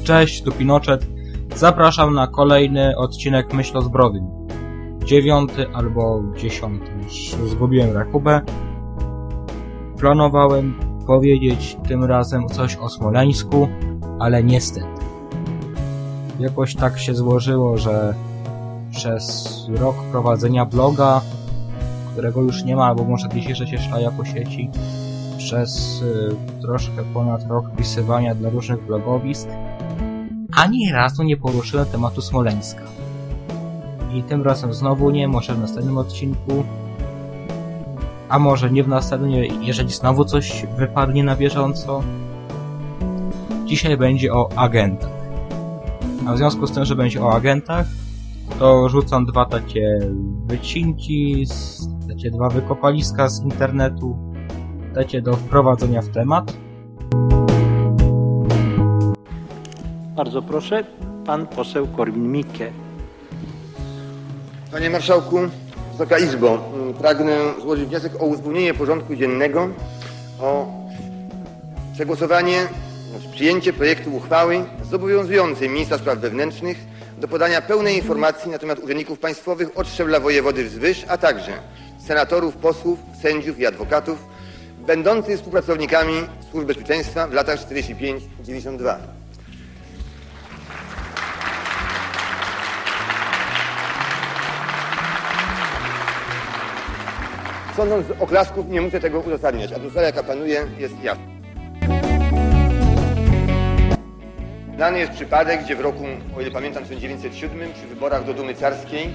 Cześć, tu Pinochet. Zapraszam na kolejny odcinek Myśl o zbrodni. 9 albo 10, już zgubiłem rachubę. Planowałem powiedzieć tym razem coś o Smoleńsku, ale niestety. Jakoś tak się złożyło, że przez rok prowadzenia bloga, którego już nie ma, albo może gdzieś jeszcze się szlaja po sieci, przez troszkę ponad rok pisywania dla różnych blogowisk, ani razu nie poruszyłem tematu Smoleńska. I tym razem znowu nie, może w następnym odcinku, a może nie w następnym, jeżeli znowu coś wypadnie na bieżąco. Dzisiaj będzie o agentach. A w związku z tym, że będzie o agentach, to rzucam dwa takie wycinki, takie dwa wykopaliska z internetu, takie do wprowadzenia w temat. Bardzo proszę, pan poseł Korwin-Mikke. Panie Marszałku, Wysoka Izbo, pragnę złożyć wniosek o uzupełnienie porządku dziennego o przegłosowanie, przyjęcie projektu uchwały zobowiązującej ministra spraw wewnętrznych do podania pełnej informacji na temat urzędników państwowych od szczebla wojewody wzwyż, a także senatorów, posłów, sędziów i adwokatów będących współpracownikami służb bezpieczeństwa w latach 45-92. Sądząc z oklasków, nie muszę tego uzasadniać. Atmosfera, jaka panuje, jest jasna. Znany jest przypadek, gdzie w roku, o ile pamiętam, 1907, przy wyborach do Dumy Carskiej,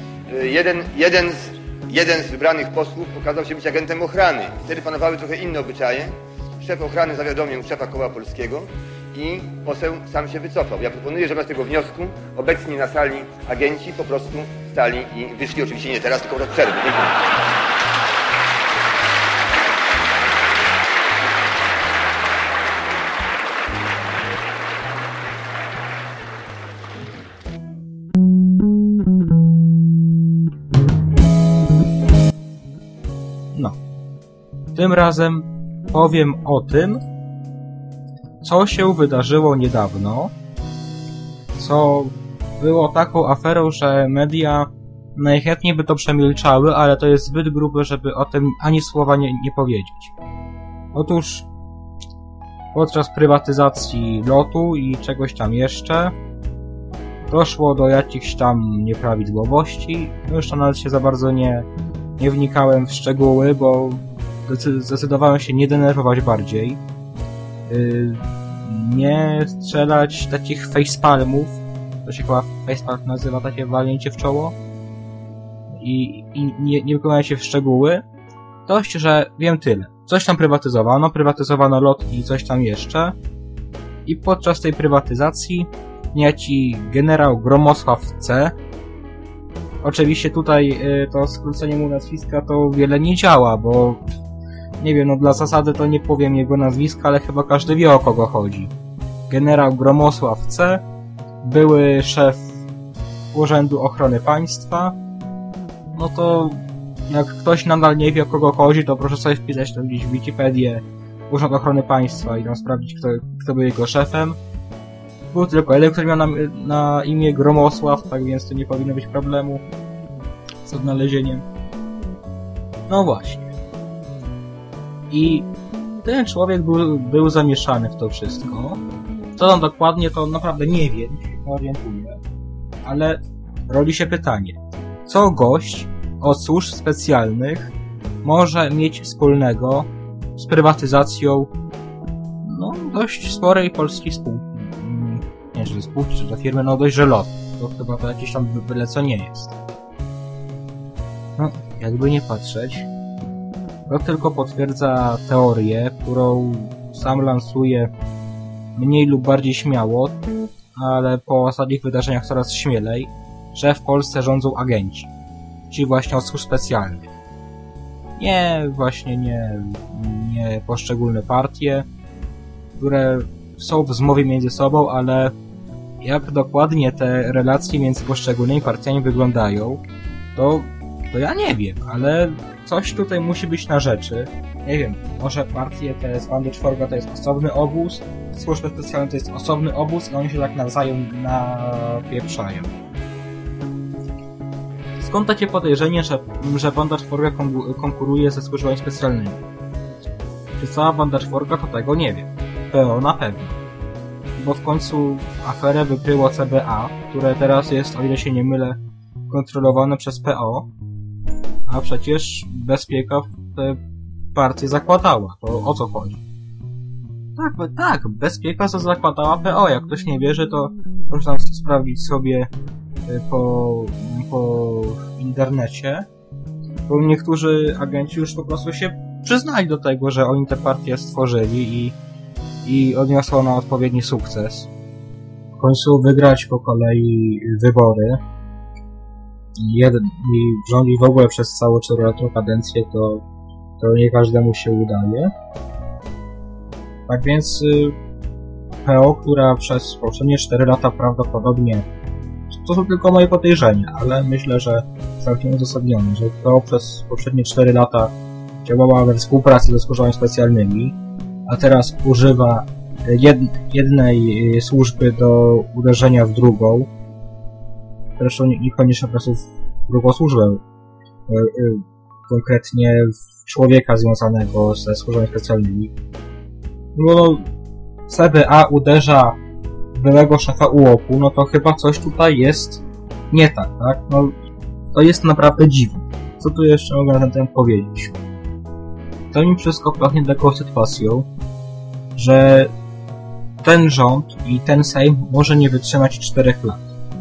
jeden z wybranych posłów okazał się być agentem ochrany. Wtedy panowały trochę inne obyczaje. Szef ochrany zawiadomił szefa Koła Polskiego i poseł sam się wycofał. Ja proponuję, żeby z tego wniosku obecni na sali agenci po prostu stali i wyszli. Oczywiście nie teraz, tylko od przerwy. Tym razem powiem o tym, co się wydarzyło niedawno, co było taką aferą, że media najchętniej by to przemilczały, ale to jest zbyt grube, żeby o tym ani słowa nie powiedzieć. Otóż podczas prywatyzacji lotu i czegoś tam jeszcze doszło do jakichś tam nieprawidłowości. Już nawet się za bardzo nie wnikałem w szczegóły, bo zdecydowałem się nie denerwować bardziej, nie strzelać takich facepalmów, to się chyba facepalm nazywa, takie walnięcie w czoło, i nie wykonać się w szczegóły. Dość, że wiem tyle. Coś tam prywatyzowano lot i coś tam jeszcze, i podczas tej prywatyzacji niejaki generał Gromosław C. Oczywiście tutaj to skrócenie mu nazwiska to wiele nie działa, bo nie wiem, no dla zasady to nie powiem jego nazwiska, ale chyba każdy wie, o kogo chodzi. Generał Gromosław C., były szef Urzędu Ochrony Państwa. No to jak ktoś nadal nie wie, o kogo chodzi, to proszę sobie wpisać to gdzieś w Wikipedię Urząd Ochrony Państwa i tam sprawdzić, kto był jego szefem. Był tylko jeden, który miał na imię Gromosław, tak więc to nie powinno być problemu z odnalezieniem. No właśnie. I ten człowiek był zamieszany w to wszystko. Co tam dokładnie, to naprawdę nie wiem, nie orientuję. Ale rodzi się pytanie. Co gość od służb specjalnych może mieć wspólnego z prywatyzacją dość sporej polskiej spółki? Nie, że spółki, czy to firmy, dość, że lot. To chyba to jakieś tam byle co nie jest. Jakby nie patrzeć, to tylko potwierdza teorię, którą sam lansuje mniej lub bardziej śmiało, ale po ostatnich wydarzeniach coraz śmielej, że w Polsce rządzą agenci, czyli właśnie od służb specjalnych. Nie poszczególne partie, które są w zmowie między sobą, ale jak dokładnie te relacje między poszczególnymi partiami wyglądają, to ja nie wiem, ale coś tutaj musi być na rzeczy. Nie wiem, może partie te z bandy czworga to jest osobny obóz, służby specjalne to jest osobny obóz i oni się tak nawzajem napieprzają. Skąd takie podejrzenie, że banda czworga konkuruje ze służbami specjalnymi? Czy cała banda czworga to tego nie wie? PO na pewno. Bo w końcu aferę wykryło CBA, które teraz jest, o ile się nie mylę, kontrolowane przez PO, a przecież Bezpieka te partię zakładała. To o co chodzi? Tak, Bezpieka to zakładała PO. Jak ktoś nie wierzy, to można sprawdzić sobie po internecie, bo niektórzy agenci już po prostu się przyznali do tego, że oni tę partię stworzyli i odniosło ona odpowiedni sukces. W końcu wygrać po kolei wybory i rządzić w ogóle przez całą 4-letnią kadencję to nie każdemu się udaje. Tak więc PO, która przez poprzednie 4 lata prawdopodobnie, to są tylko moje podejrzenia, ale myślę, że całkiem uzasadnione, że PO przez poprzednie 4 lata działała we współpracy ze służbami specjalnymi, a teraz używa jednej służby do uderzenia w drugą. Zresztą niekoniecznie po prostu w drugą służbę, konkretnie w człowieka związanego ze służbami specjalnymi. No, CBA uderza byłego szefa UOP-u, no to chyba coś tutaj jest nie tak, tak? No, to jest naprawdę dziwne. Co tu jeszcze mogę na ten temat powiedzieć? To mi wszystko pachnie taką sytuacją, że ten rząd i ten Sejm może nie wytrzymać 4 lat.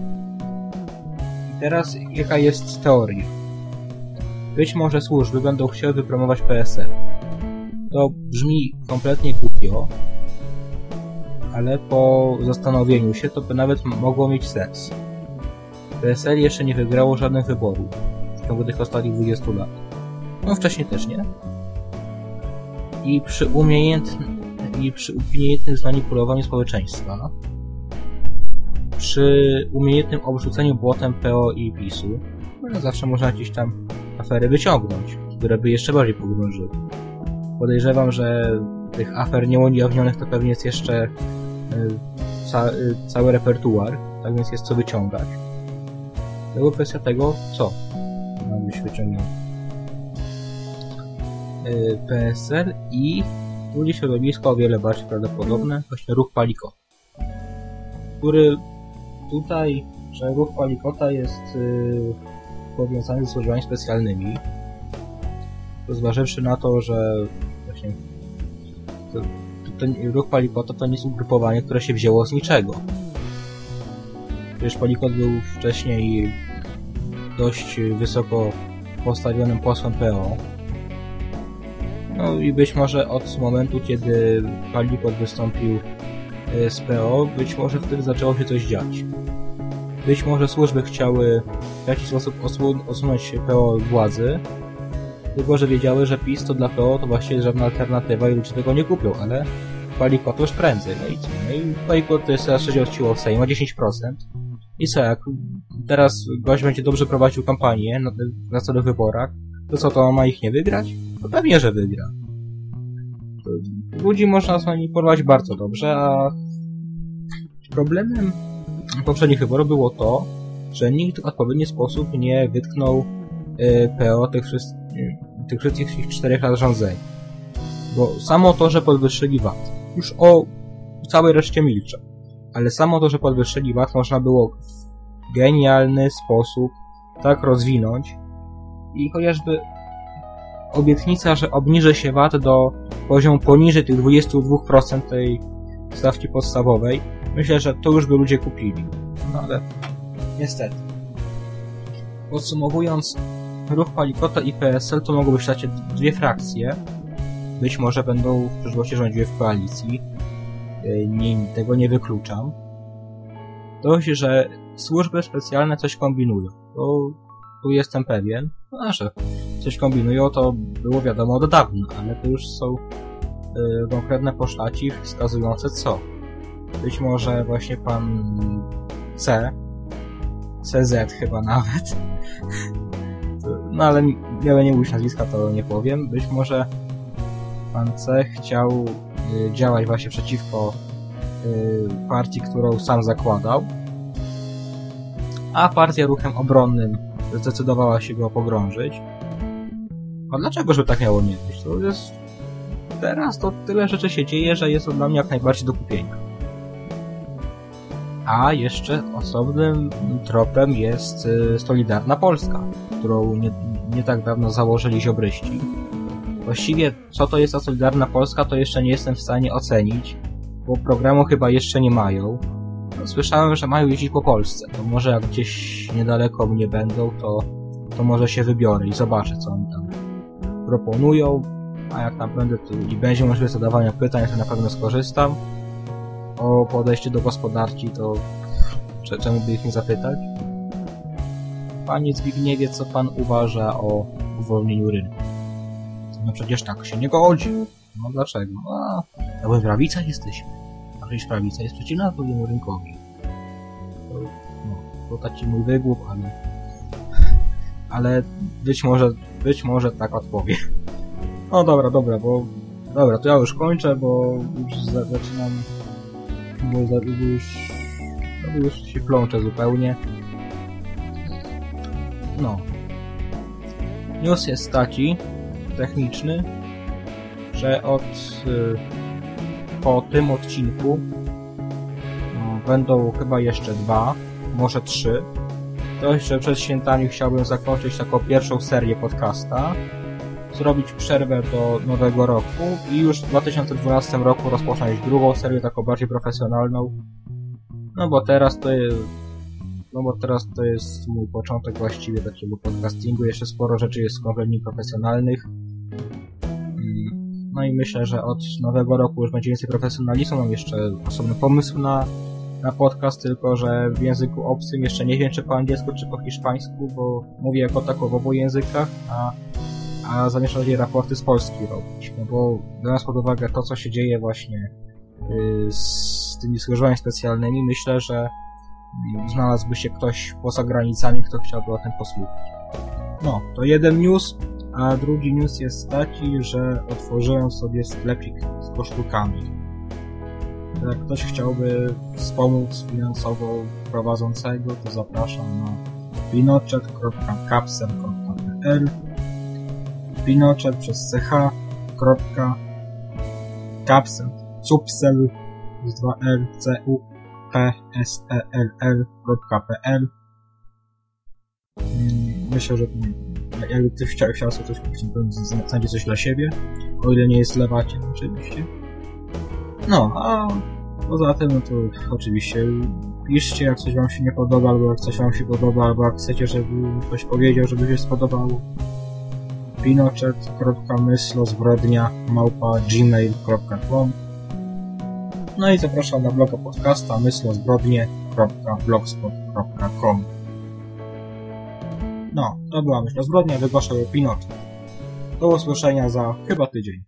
I teraz jaka jest teoria? Być może służby będą chciały wypromować PSL. To brzmi kompletnie głupio, ale po zastanowieniu się to by nawet mogło mieć sens. PSL jeszcze nie wygrało żadnych wyborów w ciągu tych ostatnich 20 lat. No wcześniej też nie. I przy umiejętnym zmanipulowaniu społeczeństwa, przy umiejętnym obrzuceniu błotem PO i PiS-u, no zawsze można jakieś tam afery wyciągnąć, które by jeszcze bardziej pogrążyły. Podejrzewam, że tych afer nieujawnionych to pewnie jest jeszcze cały repertuar, tak więc jest co wyciągać. Tylko kwestia tego, co ma być wyciągnięte. PSL i drugie środowisko o wiele bardziej prawdopodobne, właśnie ruch Palikota, który tutaj, że ruch Palikota jest powiązany ze służbami specjalnymi, to zważywszy na to, że właśnie ruch Palikota to nie jest ugrupowanie, które się wzięło z niczego. Przecież Palikot był wcześniej dość wysoko postawionym posłem PO. No i być może od momentu, kiedy Palikot wystąpił z PO, być może wtedy zaczęło się coś dziać. Być może służby chciały w jakiś sposób osunąć PO od władzy, tylko że wiedziały, że PiS to dla PO to właściwie żadna alternatywa i ludzie tego nie kupią, ale Palikot już prędzej. No i co? No i Palikot jest teraz 6 odciło w Sejm, ma 10%. I co, jak teraz gość będzie dobrze prowadził kampanię na następnych wyborach, to co, to on ma ich nie wygrać? To pewnie, że wygra. Ludzi można zmanipulować bardzo dobrze, a problemem poprzednich wyborów było to, że nikt w odpowiedni sposób nie wytknął PO tych wszystkich 4 lat rządzenia. Bo samo to, że podwyższyli VAT, już o całej reszcie milczę, ale samo to, że podwyższyli VAT można było w genialny sposób tak rozwinąć i chociażby obietnica, że obniży się VAT do poziomu poniżej tych 22% tej stawki podstawowej, myślę, że to już by ludzie kupili. No ale niestety. Podsumowując, ruch Palikota i PSL to mogą być takie 2 frakcje. Być może będą w przyszłości rządziły w koalicji. Tego nie wykluczam. Dość, że służby specjalne coś kombinują. To tu jestem pewien. No, że coś kombinują, to było wiadomo od dawna, ale to już są konkretne poszlaki wskazujące co. Być może właśnie pan CZ chyba nawet. No ale miałem nie mówić nazwiska, to nie powiem. Być może pan C chciał działać właśnie przeciwko partii, którą sam zakładał, a partia Ruchem Obronnym zdecydowała się go pogrążyć. A dlaczego, żeby tak miało nie być? To jest... Teraz to tyle rzeczy się dzieje, że jest to dla mnie jak najbardziej do kupienia. A jeszcze osobnym tropem jest Solidarna Polska, którą nie tak dawno założyli ziobryści. Właściwie co to jest ta Solidarna Polska, to jeszcze nie jestem w stanie ocenić, bo programu chyba jeszcze nie mają. Słyszałem, że mają jeździć po Polsce. To może jak gdzieś niedaleko mnie będą, to może się wybiorę i zobaczę, co oni tam proponują. A jak tam będę i będzie możliwość zadawania pytań, to na pewno skorzystam. O podejście do gospodarki, to czemu by ich nie zapytać? Panie Zbigniewie, co pan uważa o uwolnieniu rynku? No przecież tak się nie godzi. No dlaczego? No bo prawica jesteśmy. A przecież prawica jest przeciwna wolnemu rynkowi. To taki mój wygłup, ale być może tak odpowie. No dobra, to ja już kończę, bo już zaczynam, bo już się plączę zupełnie. No. News jest taki techniczny, że po tym odcinku będą chyba jeszcze 2, może 3. To jeszcze przed świętami chciałbym zakończyć taką pierwszą serię podcasta, zrobić przerwę do nowego roku i już w 2012 roku rozpocząć drugą serię, taką bardziej profesjonalną. No bo teraz to jest mój początek właściwie takiego podcastingu. Jeszcze sporo rzeczy jest kompletnie profesjonalnych. No i myślę, że od nowego roku już będzie więcej profesjonalizmu. Mam jeszcze osobny pomysł na podcast, tylko że w języku obcym jeszcze nie wiem, czy po angielsku, czy po hiszpańsku, bo mówię jako tako w obu językach, a zamierzam raporty z Polski robić, no bo biorąc pod uwagę to, co się dzieje właśnie z tymi służbami specjalnymi, myślę, że znalazłby się ktoś poza granicami, kto chciałby o tym posłuchać. No, to jeden news, a drugi news jest taki, że otworzyłem sobie sklepik z koszulkami. Jak ktoś chciałby wspomóc finansowo prowadzącego, to zapraszam na pinochet.capsel.pl Pinochet przez ch.capsel cupsel z 2l cupsell.pl. Myślę, że jakby ktoś chciał sobie coś kupić, to znajdzie coś dla siebie, o ile nie jest lewaciem oczywiście. No, a poza tym, no to oczywiście piszcie, jak coś wam się nie podoba, albo jak coś wam się podoba, albo jak chcecie, żeby ktoś powiedział, żeby się spodobało. pinochet.myslozbrodnia@gmail.com. No i zapraszam na bloga podcasta myslozbrodnie.blogspot.com. No, to była Myśl o Zbrodnia, wygłaszał Pinochet. Do usłyszenia za chyba tydzień.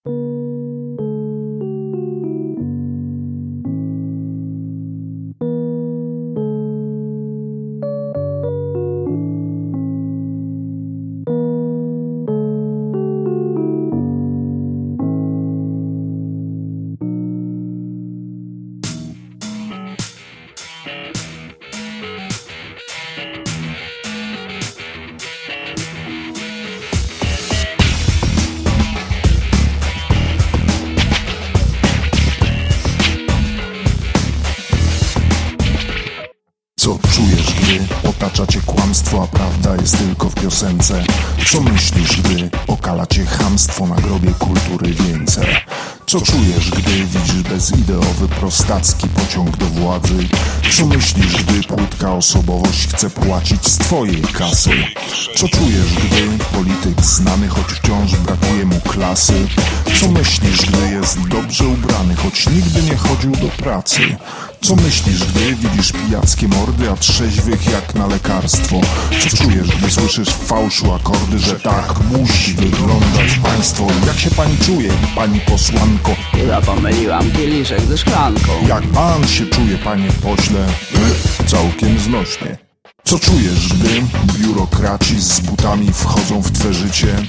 Co czujesz, gdy otacza cię kłamstwo, a prawda jest tylko w piosence? Co myślisz, gdy okala cię chamstwo na grobie kultury wieńce? Co czujesz, gdy widzisz bezideowy prostacki pociąg do władzy? Co myślisz, gdy płytka osobowość chce płacić z twojej kasy? Co czujesz, gdy polityk znany, choć wciąż brakuje mu klasy? Co myślisz, gdy jest dobrze ubrany, choć nigdy nie chodził do pracy? Co myślisz, gdy widzisz pijackie mordy, a trzeźwych jak na lekarstwo? Co czujesz, gdy słyszysz w fałszu akordy, że tak musi wyglądać państwo? Jak się pani czuje, pani posłanko? Chyba pomyliłam kieliszek ze szklanką. Jak pan się czuje, panie pośle? Całkiem znośnie. Co czujesz, gdy biurokraci z butami wchodzą w twe życie?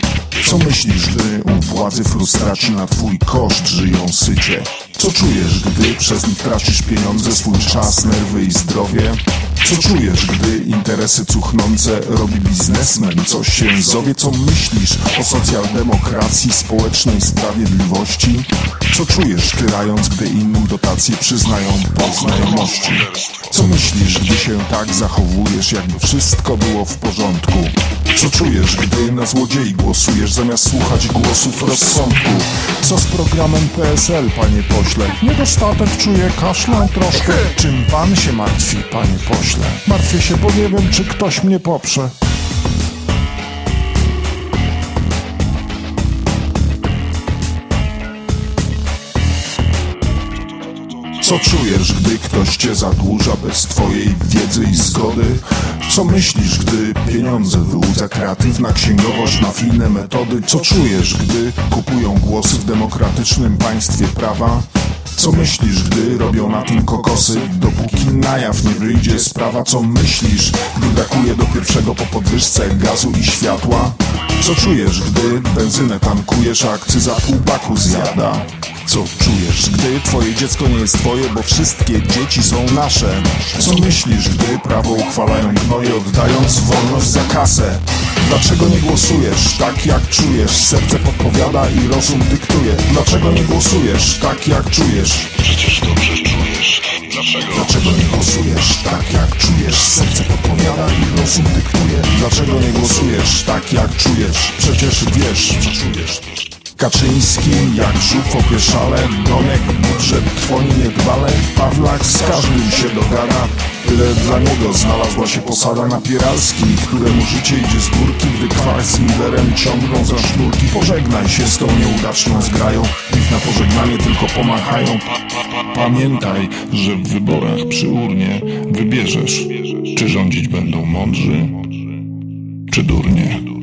Co myślisz, gdy u władzy frustraci na twój koszt żyją sycie? Co czujesz, gdy przez nich tracisz pieniądze, swój czas, nerwy i zdrowie? Co czujesz, gdy interesy cuchnące robi biznesmen? Co się zowie? Co myślisz o socjaldemokracji, społecznej sprawiedliwości? Co czujesz, tyrając, gdy innym dotacje przyznają po znajomości? Co myślisz, gdy się tak zachowujesz, jakby wszystko było w porządku? Co czujesz, gdy na złodziei głosujesz, zamiast słuchać głosów rozsądku? Co z programem PSL, panie pośle? Niedostatek czuję, kaszlę troszkę. Czym pan się martwi, panie pośle? Martwię się, bo nie wiem, czy ktoś mnie poprze. Co czujesz, gdy ktoś cię zadłuża bez twojej wiedzy i zgody? Co myślisz, gdy pieniądze wyłudza kreatywna księgowość, mafijne metody? Co czujesz, gdy kupują głosy w demokratycznym państwie prawa? Co myślisz, gdy robią na tym kokosy, dopóki na jaw nie wyjdzie sprawa? Co myślisz, gdy brakuje do pierwszego po podwyżce gazu i światła? Co czujesz, gdy benzynę tankujesz, a akcyza pół baku zjada? Co czujesz, gdy twoje dziecko nie jest twoje, bo wszystkie dzieci są nasze? Co myślisz, gdy prawo uchwalają gnoje, oddając wolność za kasę? Dlaczego nie głosujesz tak jak czujesz? Serce podpowiada i rozum dyktuje. Dlaczego nie głosujesz tak jak czujesz? Przecież dobrze czujesz. Dlaczego nie głosujesz tak jak czujesz? Serce podpowiada i rozum dyktuje. Dlaczego nie głosujesz tak jak czujesz? Przecież wiesz, co czujesz. Kaczyński jak żółw opieszale, Donek, budżet trwoni niedbale, Pawlak z każdym się dogada. Tyle dla niego znalazła się posada na Pieralskim, któremu życie idzie z górki, gdy Kwak z Millerem ciągną za sznurki. Pożegnaj się z tą nieudaczną zgrają, niech na pożegnanie tylko pomachają. Pamiętaj, że w wyborach przy urnie wybierzesz, czy rządzić będą mądrzy, czy durnie.